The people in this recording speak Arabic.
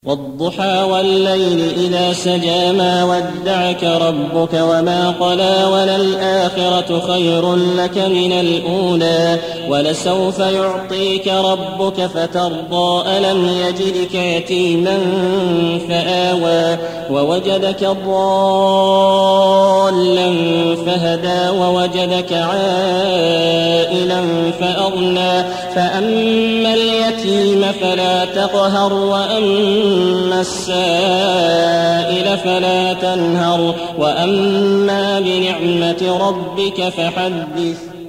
وَالضُّحَىٰ وَاللَّيْلِ إِذَا سَجَىٰ مَا وَدَّعَكَ رَبُّكَ وَمَا قَلَىٰ وَلَلْآخِرَةُ خَيْرٌ لَّكَ مِنَ الْأُولَىٰ وَلَسَوْفَ يُعْطِيكَ رَبُّكَ فَتَرْضَىٰ أَلَمْ يَجِدْكَ يَتِيمًا فَآوَىٰ وَوَجَدَكَ ضَالًّا فَهَدَىٰ وَوَجَدَكَ عَائِلًا فَأَغْنَىٰ فَأَمَّا الْيَتِيمَ فَلَا تَقْهَرْ وَأَمَّا السَّائِلَ فَلَا تَنْهَرْ وَأَمَّا بِنِعْمَةِ رَبِّكَ فَحَدِّثْ